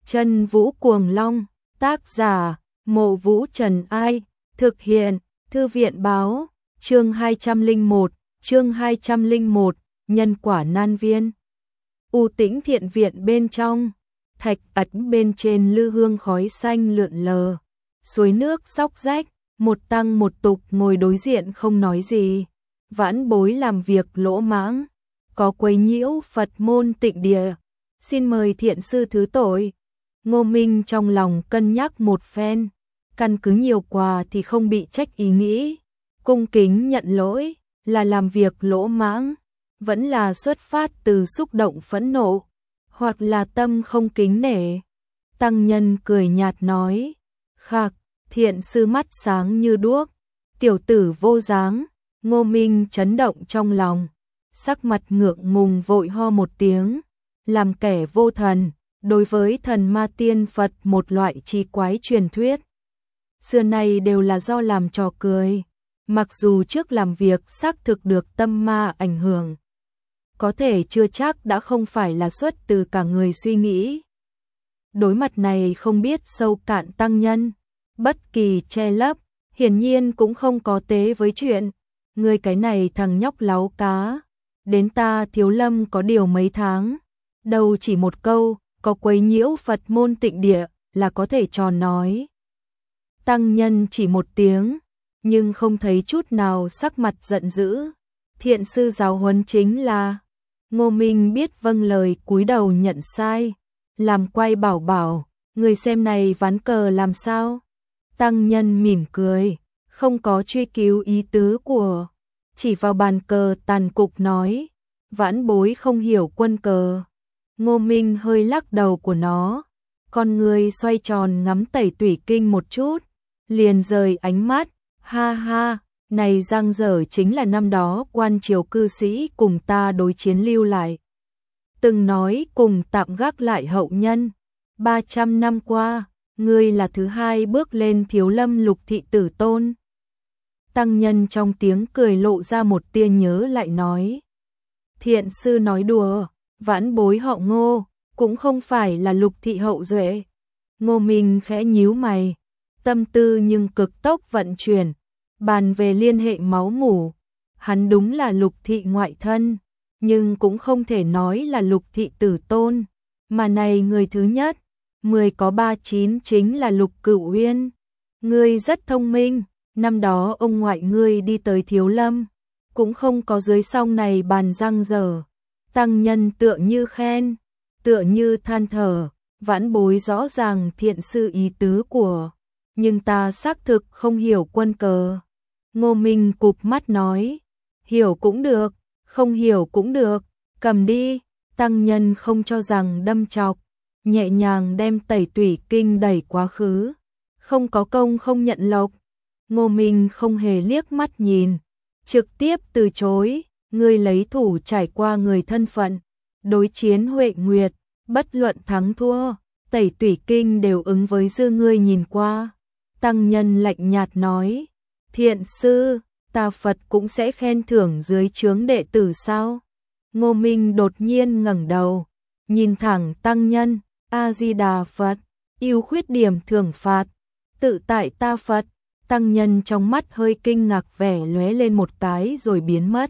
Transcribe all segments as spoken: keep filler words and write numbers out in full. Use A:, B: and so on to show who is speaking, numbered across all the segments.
A: Chân Vũ Cuồng Long, tác giả, Mộ Vũ Trần Ai, thực hiện, Thư viện báo, chương hai trăm lẻ một, chương hai trăm lẻ một, nhân quả nan viên. U tĩnh thiện viện bên trong, thạch ấn bên trên lư hương khói xanh lượn lờ, suối nước xóc rách, một tăng một tục ngồi đối diện không nói gì. Vãn Bối làm việc lỗ mãng, có quấy nhiễu Phật môn tịnh địa, xin mời thiện sư thứ tội. Ngô Minh trong lòng cân nhắc một phen, căn cứ nhiều quà thì không bị trách ý nghĩ, cung kính nhận lỗi, là làm việc lỗ mãng, vẫn là xuất phát từ xúc động phẫn nộ, hoặc là tâm không kính nể. Tăng nhân cười nhạt nói, khạc, thiện sư mắt sáng như đuốc, tiểu tử vô dáng. Ngô Minh chấn động trong lòng, sắc mặt ngượng ngùng vội ho một tiếng, làm kẻ vô thần, đối với thần ma tiên Phật một loại trì quái truyền thuyết. Xưa nay đều là do làm trò cười, mặc dù trước làm việc xác thực được tâm ma ảnh hưởng, có thể chưa chắc đã không phải là xuất từ cả người suy nghĩ. Đối mặt này không biết sâu cạn tăng nhân, bất kỳ che lấp, hiển nhiên cũng không có tế với chuyện. Ngươi cái này thằng nhóc láo cá, đến ta Thiếu Lâm có điều mấy tháng, đâu chỉ một câu, có quấy nhiễu Phật môn tịnh địa là có thể tròn nói. Tăng nhân chỉ một tiếng, nhưng không thấy chút nào sắc mặt giận dữ. Thiện sư giáo huấn chính là. Ngô Minh biết vâng lời cúi đầu nhận sai, làm quay bảo bảo, người xem này ván cờ làm sao. Tăng nhân mỉm cười, không có truy cứu ý tứ của, chỉ vào bàn cờ tàn cục nói, Vãn Bối không hiểu quân cờ. Ngô Minh hơi lắc đầu của nó, con người xoay tròn ngắm Tẩy Tủy Kinh một chút, liền rời ánh mắt, ha ha, này Giang Dở chính là năm đó quan triều cư sĩ cùng ta đối chiến lưu lại. Từng nói cùng tạm gác lại hậu nhân, ba trăm năm qua, ngươi là thứ hai bước lên Thiếu Lâm lục thị tử tôn. Tăng nhân trong tiếng cười lộ ra một tia nhớ lại nói, thiện sư nói đùa, Vãn Bối họ Ngô, cũng không phải là lục thị hậu duệ. Ngô Minh khẽ nhíu mày, tâm tư nhưng cực tốc vận chuyển, bàn về liên hệ máu mủ. Hắn đúng là lục thị ngoại thân, nhưng cũng không thể nói là lục thị tử tôn, mà này người thứ nhất, mười có ba chín chính là Lục Cửu Uyên. Ngươi rất thông minh, năm đó ông ngoại ngươi đi tới Thiếu Lâm, cũng không có dưới song này bàn răng dở. Tăng nhân tựa như khen, tựa như than thở, Vãn Bối rõ ràng thiện sư ý tứ của, nhưng ta xác thực không hiểu quân cờ. Ngô Minh cụp mắt nói, hiểu cũng được, không hiểu cũng được, cầm đi. Tăng nhân không cho rằng đâm chọc, nhẹ nhàng đem Tẩy Tủy Kinh đẩy quá khứ, không có công không nhận lộc. Ngô Minh không hề liếc mắt nhìn, trực tiếp từ chối, ngươi lấy thủ trải qua người thân phận, đối chiến Huệ Nguyệt, bất luận thắng thua, Tẩy Tủy Kinh đều ứng với dư ngươi nhìn qua. Tăng nhân lạnh nhạt nói, thiện sư, ta Phật cũng sẽ khen thưởng dưới trướng đệ tử sao? Ngô Minh đột nhiên ngẩng đầu, nhìn thẳng tăng nhân, A-di-đà Phật, ưu khuyết điểm thưởng phạt, tự tại ta Phật. Tăng nhân trong mắt hơi kinh ngạc vẻ lóe lên một cái rồi biến mất.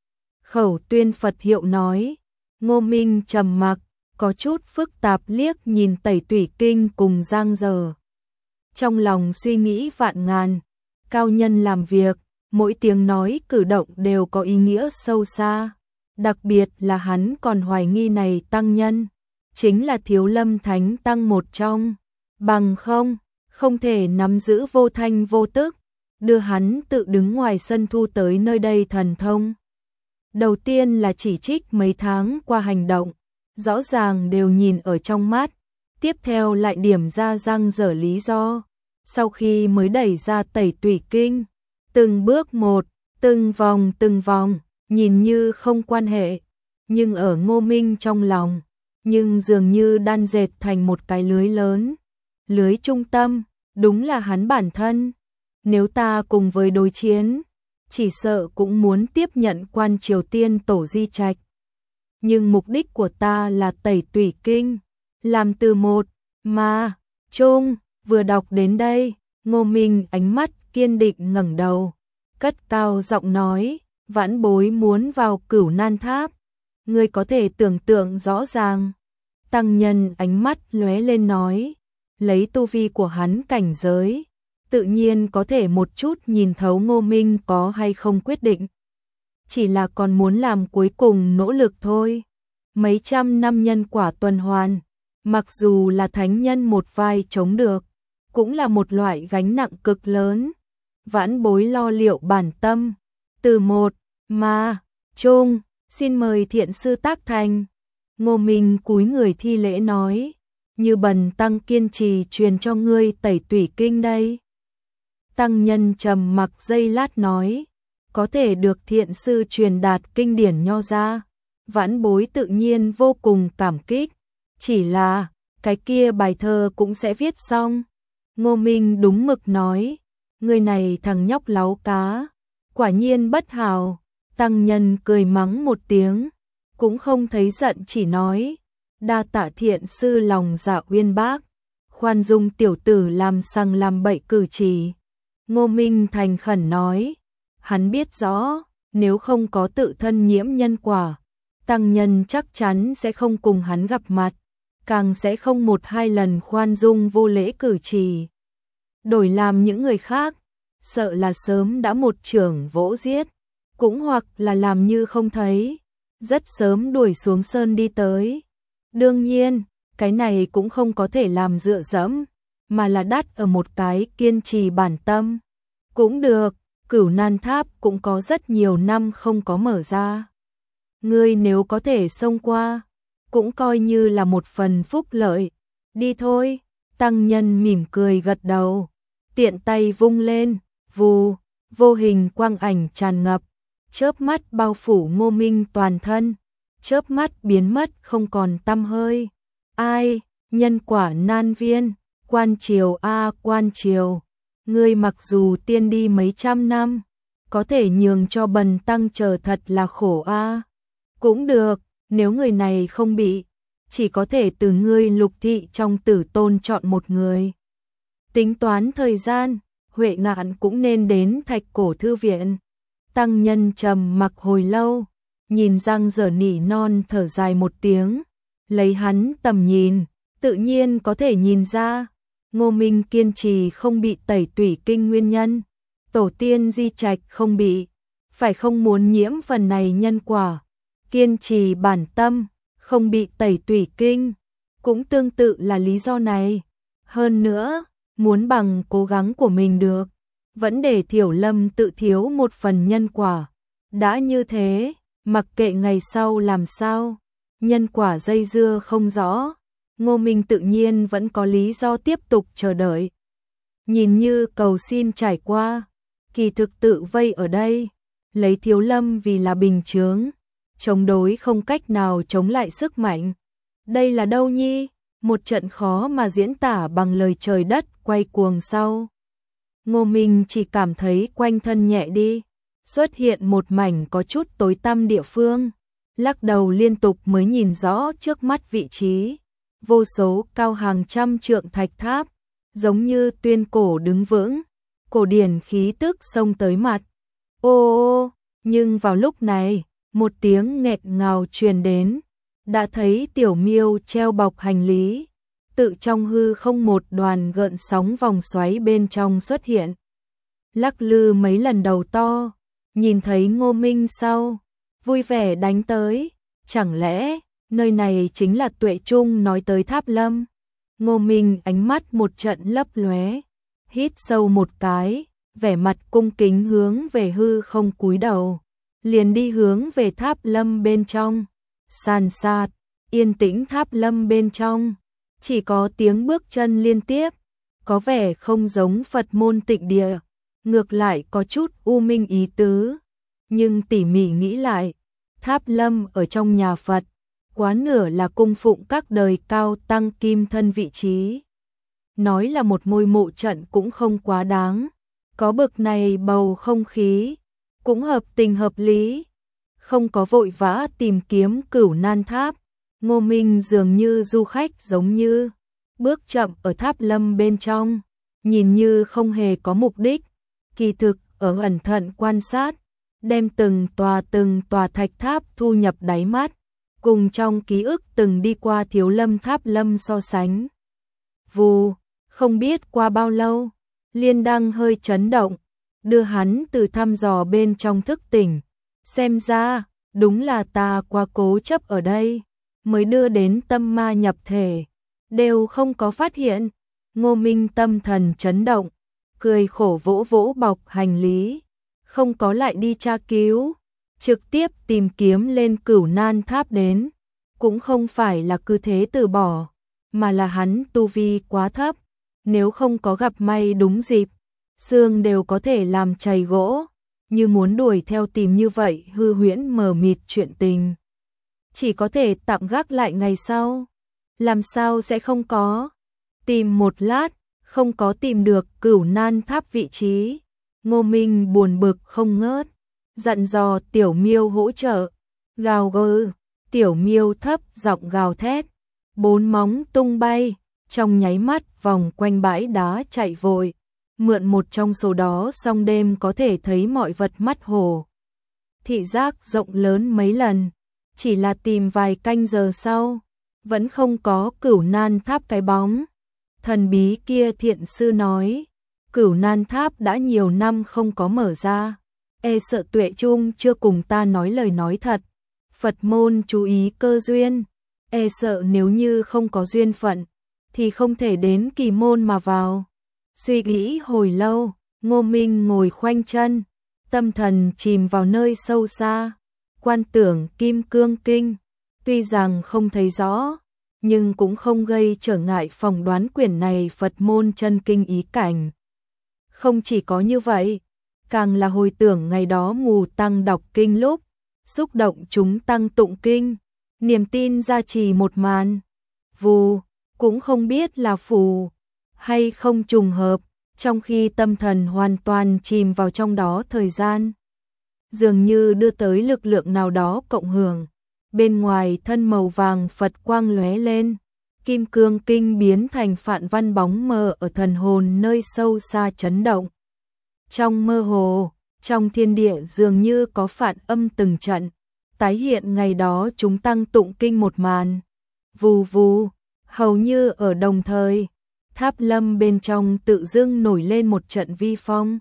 A: Khẩu tuyên Phật hiệu nói, Ngô Minh trầm mặc, có chút phức tạp liếc nhìn Tẩy Tủy Kinh cùng Giang Dở. Trong lòng suy nghĩ vạn ngàn, cao nhân làm việc, mỗi tiếng nói cử động đều có ý nghĩa sâu xa. Đặc biệt là hắn còn hoài nghi này tăng nhân, chính là Thiếu Lâm Thánh Tăng một trong, bằng không, không thể nắm giữ vô thanh vô tức, đưa hắn tự đứng ngoài sân thu tới nơi đây thần thông. Đầu tiên là chỉ trích mấy tháng qua hành động, rõ ràng đều nhìn ở trong mắt, tiếp theo lại điểm ra Giang Dở lý do, sau khi mới đẩy ra Tẩy Tủy Kinh, từng bước một, từng vòng từng vòng, nhìn như không quan hệ, nhưng ở Ngô Minh trong lòng, nhưng dường như đan dệt thành một cái lưới lớn. Lưới trung tâm, đúng là hắn bản thân. Nếu ta cùng với đối chiến, chỉ sợ cũng muốn tiếp nhận quan Triều Tiên tổ di trạch. Nhưng mục đích của ta là Tẩy Tủy Kinh, làm từ một, Ma Trung. Vừa đọc đến đây, Ngô Minh ánh mắt kiên định ngẩng đầu, cất cao giọng nói, vãn bối muốn vào Cửu Nan Tháp. Ngươi có thể tưởng tượng rõ ràng. Tăng nhân ánh mắt lóe lên nói, lấy tu vi của hắn cảnh giới, tự nhiên có thể một chút nhìn thấu Ngô Minh có hay không quyết định. Chỉ là còn muốn làm cuối cùng nỗ lực thôi. Mấy trăm năm nhân quả tuần hoàn, mặc dù là thánh nhân một vai chống được, cũng là một loại gánh nặng cực lớn. Vãn bối lo liệu bản tâm. Từ một, Ma Trung, xin mời thiện sư tác thành. Ngô Minh cúi người thi lễ nói, như bần tăng kiên trì truyền cho ngươi tẩy tủy kinh đây. Tăng nhân trầm mặc giây lát nói, có thể được thiện sư truyền đạt kinh điển nho ra, vãn bối tự nhiên vô cùng cảm kích. Chỉ là, cái kia bài thơ cũng sẽ viết xong. Ngô Minh đúng mực nói, người này thằng nhóc láu cá, quả nhiên bất hảo. Tăng nhân cười mắng một tiếng, cũng không thấy giận, chỉ nói, đa tạ thiện sư lòng dạ uyên bác, khoan dung tiểu tử làm sằng làm bậy cử chỉ. Ngô Minh thành khẩn nói, hắn biết rõ, nếu không có tự thân nhiễm nhân quả, tăng nhân chắc chắn sẽ không cùng hắn gặp mặt, càng sẽ không một hai lần khoan dung vô lễ cử chỉ. Đổi làm những người khác, sợ là sớm đã một chưởng vỗ giết, cũng hoặc là làm như không thấy, rất sớm đuổi xuống sơn đi tới. Đương nhiên, cái này cũng không có thể làm dựa dẫm, mà là đắt ở một cái kiên trì bản tâm. Cũng được, Cửu Nan Tháp cũng có rất nhiều năm không có mở ra. Ngươi nếu có thể xông qua, cũng coi như là một phần phúc lợi. Đi thôi. Tăng nhân mỉm cười gật đầu, tiện tay vung lên, vù, vô hình quang ảnh tràn ngập, chớp mắt bao phủ Ngô Minh toàn thân, chớp mắt biến mất không còn tăm hơi. Ai, nhân quả nan viên, quan triều a quan triều, ngươi mặc dù tiên đi mấy trăm năm, có thể nhường cho bần tăng chờ thật là khổ a. Cũng được, nếu người này không bị, chỉ có thể từ ngươi Lục thị trong tử tôn chọn một người. Tính toán thời gian, Huệ Ngạn cũng nên đến Thạch Cổ thư viện. Tăng nhân trầm mặc hồi lâu, nhìn răng dở nỉ non thở dài một tiếng, lấy hắn tầm nhìn, tự nhiên có thể nhìn ra, Ngô Minh kiên trì không bị tẩy tủy kinh nguyên nhân, tổ tiên di trạch không bị, phải không muốn nhiễm phần này nhân quả, kiên trì bản tâm, không bị tẩy tủy kinh, cũng tương tự là lý do này. Hơn nữa, muốn bằng cố gắng của mình được, vẫn để Thiểu Lâm tự thiếu một phần nhân quả. Đã như thế, mặc kệ ngày sau làm sao, nhân quả dây dưa không rõ, Ngô Minh tự nhiên vẫn có lý do tiếp tục chờ đợi. Nhìn như cầu xin trải qua, kỳ thực tự vây ở đây, lấy Thiếu Lâm vì là bình chướng, chống đối không cách nào chống lại sức mạnh. Đây là đâu nhi? Một trận khó mà diễn tả bằng lời trời đất quay cuồng sau. Ngô Minh chỉ cảm thấy quanh thân nhẹ đi, xuất hiện một mảnh có chút tối tăm địa phương, lắc đầu liên tục mới nhìn rõ trước mắt vị trí. Vô số cao hàng trăm trượng thạch tháp, giống như tuyên cổ đứng vững, cổ điển khí tức xông tới mặt. Ô ô, nhưng vào lúc này, một tiếng nghẹt ngào truyền đến, đã thấy Tiểu Miêu treo bọc hành lý, tự trong hư không một đoàn gợn sóng vòng xoáy bên trong xuất hiện. Lắc lư mấy lần đầu to, nhìn thấy Ngô Minh sau, vui vẻ đánh tới, chẳng lẽ nơi này chính là Tuệ Trung nói tới Tháp Lâm? Ngô Minh ánh mắt một trận lấp lóe, hít sâu một cái, vẻ mặt cung kính hướng về hư không cúi đầu, liền đi hướng về Tháp Lâm bên trong. Sàn sạt, yên tĩnh Tháp Lâm bên trong, chỉ có tiếng bước chân liên tiếp, có vẻ không giống Phật môn tịnh địa, ngược lại có chút u minh ý tứ. Nhưng tỉ mỉ nghĩ lại, Tháp Lâm ở trong nhà Phật, quá nửa là cung phụng các đời cao tăng kim thân vị trí. Nói là một ngôi mộ trận cũng không quá đáng, có bực này bầu không khí, cũng hợp tình hợp lý. Không có vội vã tìm kiếm Cửu Nan Tháp, Ngô Minh dường như du khách giống như bước chậm ở tháp lâm bên trong, nhìn như không hề có mục đích, kỳ thực ở ẩn thận quan sát, đem từng tòa từng tòa thạch tháp thu nhập đáy mắt, cùng trong ký ức từng đi qua Thiếu Lâm Tháp Lâm so sánh. Vù, không biết qua bao lâu, Liên Đăng hơi chấn động, đưa hắn từ thăm dò bên trong thức tỉnh, xem ra, đúng là ta quá cố chấp ở đây, mới đưa đến tâm ma nhập thể, đều không có phát hiện. Ngô Minh tâm thần chấn động, cười khổ vỗ vỗ bọc hành lý, không có lại đi tra cứu, trực tiếp tìm kiếm lên Cửu Nan Tháp đến, cũng không phải là cứ thế từ bỏ, mà là hắn tu vi quá thấp, nếu không có gặp may đúng dịp, xương đều có thể làm chày gỗ, như muốn đuổi theo tìm như vậy hư huyễn mờ mịt chuyện tình. Chỉ có thể tạm gác lại ngày sau, làm sao sẽ không có. Tìm một lát, không có tìm được Cửu Nan Tháp vị trí, Ngô Minh buồn bực không ngớt, dặn dò Tiểu Miêu hỗ trợ, gào gừ, Tiểu Miêu thấp giọng gào thét, bốn móng tung bay, trong nháy mắt vòng quanh bãi đá chạy vội, mượn một trong số đó xong đêm có thể thấy mọi vật mắt hồ. Thị giác rộng lớn mấy lần, chỉ là tìm vài canh giờ sau, vẫn không có Cửu Nan Tháp cái bóng. Thần bí kia thiện sư nói, Cửu Nan Tháp đã nhiều năm không có mở ra, e sợ Tuệ Trung chưa cùng ta nói lời nói thật. Phật môn chú ý cơ duyên, e sợ nếu như không có duyên phận, thì không thể đến kỳ môn mà vào. Suy nghĩ hồi lâu, Ngô Minh ngồi khoanh chân, tâm thần chìm vào nơi sâu xa, quan tưởng Kim Cương Kinh, tuy rằng không thấy rõ, nhưng cũng không gây trở ngại phỏng đoán quyển này Phật môn chân kinh ý cảnh. Không chỉ có như vậy, càng là hồi tưởng ngày đó mù tăng đọc kinh lúc, xúc động chúng tăng tụng kinh, niềm tin gia trì một màn. Vù, cũng không biết là phù hay không trùng hợp, trong khi tâm thần hoàn toàn chìm vào trong đó thời gian, dường như đưa tới lực lượng nào đó cộng hưởng. Bên ngoài thân màu vàng Phật quang lóe lên, Kim Cương Kinh biến thành phạn văn bóng mờ ở thần hồn nơi sâu xa chấn động. Trong mơ hồ, trong thiên địa dường như có phản âm từng trận, tái hiện ngày đó chúng tăng tụng kinh một màn. Vù vù, hầu như ở đồng thời, tháp lâm bên trong tự dưng nổi lên một trận vi phong.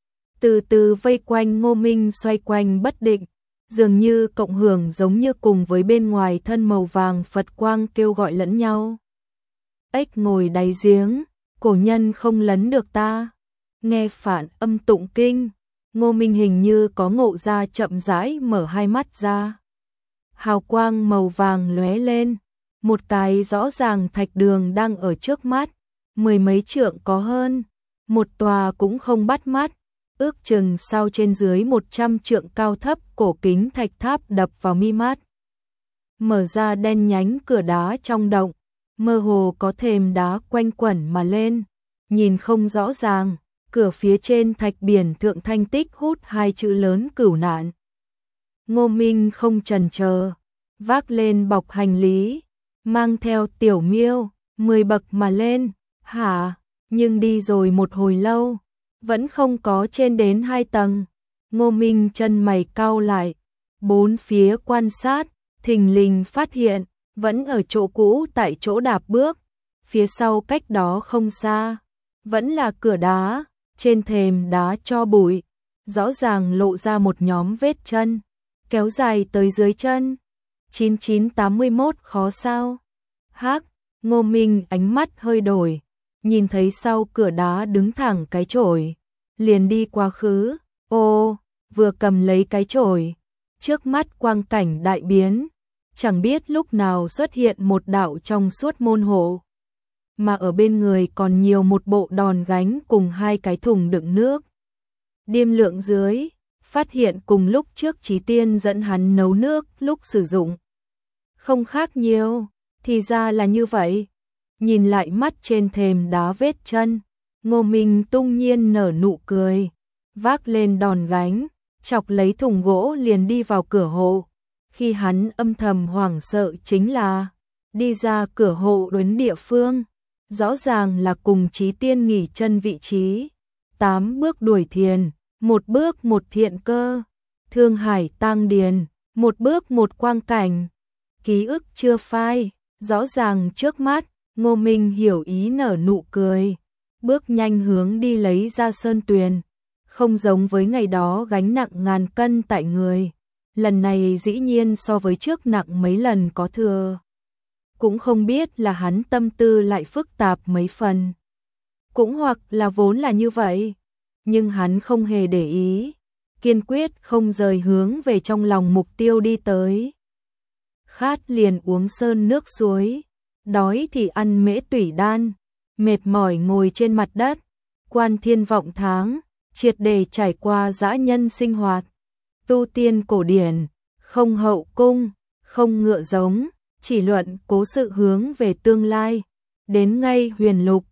A: Từ từ vây quanh Ngô Minh xoay quanh bất định, dường như cộng hưởng giống như cùng với bên ngoài thân màu vàng Phật quang kêu gọi lẫn nhau. Ếch ngồi đáy giếng, cổ nhân không lấn được ta. Nghe phản âm tụng kinh, Ngô Minh hình như có ngộ ra, chậm rãi mở hai mắt ra. Hào quang màu vàng lóe lên, một cái rõ ràng thạch đường đang ở trước mắt, mười mấy trượng có hơn, một tòa cũng không bắt mắt, ước chừng sau trên dưới một trăm trượng cao thấp cổ kính thạch tháp đập vào mi mắt. Mở ra đen nhánh cửa đá trong động, mơ hồ có thềm đá quanh quẩn mà lên, nhìn không rõ ràng, cửa phía trên thạch biển thượng thanh tích hút hai chữ lớn Cửu Nạn. Ngô Minh không chần chờ, vác lên bọc hành lý, mang theo Tiểu Miêu, mười bậc mà lên, hả, nhưng đi rồi một hồi lâu, vẫn không có trên đến hai tầng. Ngô Minh chân mày cau lại, bốn phía quan sát, thình lình phát hiện, vẫn ở chỗ cũ tại chỗ đạp bước, phía sau cách đó không xa, vẫn là cửa đá, trên thềm đá cho bụi, rõ ràng lộ ra một nhóm vết chân, kéo dài tới dưới chân. chín chín tám mốt khó sao? Hắc, Ngô Minh ánh mắt hơi đổi, nhìn thấy sau cửa đá đứng thẳng cái chổi, liền đi quá khứ, ô, vừa cầm lấy cái chổi, trước mắt quang cảnh đại biến, chẳng biết lúc nào xuất hiện một đạo trong suốt môn hộ, mà ở bên người còn nhiều một bộ đòn gánh cùng hai cái thùng đựng nước. Điềm lượng dưới, phát hiện cùng lúc trước Chí Tiên dẫn hắn nấu nước lúc sử dụng. Không khác nhiều, thì ra là như vậy. Nhìn lại mắt trên thềm đá vết chân, Ngô Minh tung nhiên nở nụ cười, vác lên đòn gánh, chọc lấy thùng gỗ liền đi vào cửa hộ. Khi hắn âm thầm hoảng sợ chính là, đi ra cửa hộ đến địa phương, rõ ràng là cùng Chí Tiên nghỉ chân vị trí. Tám bước đuổi thiền, một bước một thiện cơ, Thương Hải Tăng Điền, một bước một quang cảnh. Ký ức chưa phai, rõ ràng trước mắt, Ngô Minh hiểu ý nở nụ cười, bước nhanh hướng đi lấy ra sơn tuyền, không giống với ngày đó gánh nặng ngàn cân tại người, lần này dĩ nhiên so với trước nặng mấy lần có thừa. Cũng không biết là hắn tâm tư lại phức tạp mấy phần, cũng hoặc là vốn là như vậy, nhưng hắn không hề để ý, kiên quyết không rời hướng về trong lòng mục tiêu đi tới. Khát liền uống sơn nước suối, đói thì ăn mễ tủy đan, mệt mỏi ngồi trên mặt đất, quan thiên vọng tháng, triệt để trải qua dã nhân sinh hoạt. Tu tiên cổ điển, không hậu cung, không ngựa giống, chỉ luận cố sự hướng về tương lai, đến ngay huyền lục,